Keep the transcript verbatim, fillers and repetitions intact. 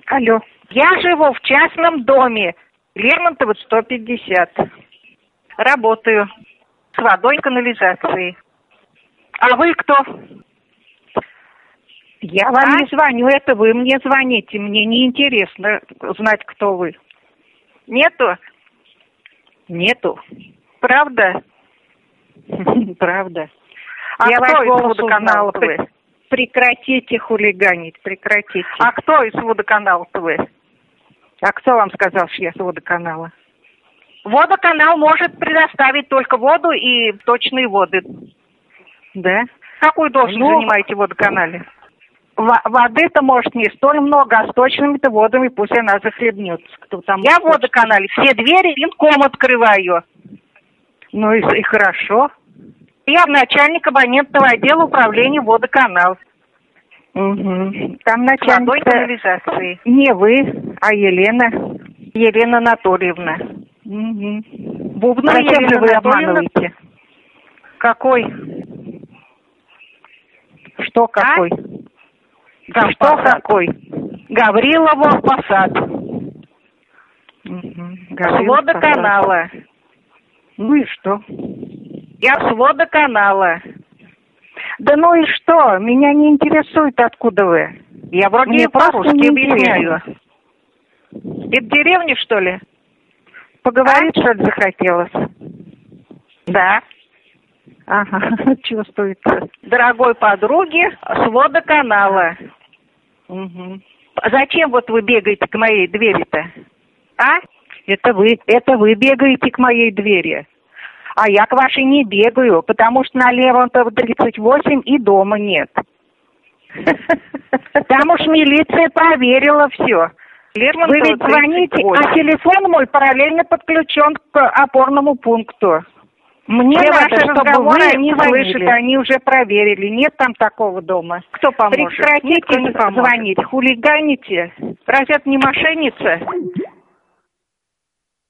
Алло. Я живу в частном доме. Лермонтова, сто пятьдесят. Работаю с водой и канализацией. А вы кто? Я вам А? не звоню, это вы мне звоните. Мне неинтересно знать, кто вы. Нету? Нету. Правда? Правда. А Я кто ваш из голос водоканала узнала. вы? Прекратите хулиганить, прекратите. А кто из водоканала вы? А кто вам сказал, что я с водоканала? Водоканал может предоставить только воду и точные воды. Да? Какую должность Ну, занимаете в водоканале? Во- Воды-то, может, не столь много, а с точными-то водами пусть она захлебнется. Кто там Я в хочет. водоканале все двери винком открываю. Ну и, и хорошо. Я начальник абонентного отдела управления водоканал. Угу. Там С водой и начальник канализацией. не вы, а Елена. Елена Анатольевна. Угу. Бубну Зачем Елена же вы Анатольевна? обманываете? Какой? Что какой? Там Что Посад. какой? Гаврилова Посад. Угу. С водоканала. Ну и что? Я с водоканала. Да ну и что? Меня не интересует, откуда вы. Я вроде Мне и по-русски просто объясняю. неинтересно. Это деревня, что ли? Поговорить, что ли, захотелось? Да. Ага, чувствуется. Дорогой подруге с водоканала. Угу. Зачем вот вы бегаете к моей двери-то? А? Это вы, это вы бегаете к моей двери. А я к вашей не бегаю, потому что на Лермонтова тридцать восемь и дома нет. Там уж милиция проверила все. Вы ведь звоните, а телефон мой параллельно подключен к опорному пункту. Мне Мне наши надо, чтобы разговоры вы они звонили. слышат, они уже проверили. Нет там такого дома. Кто поможет? Никто Прекратите не поможет. звонить, хулиганите. Разве это не мошенница?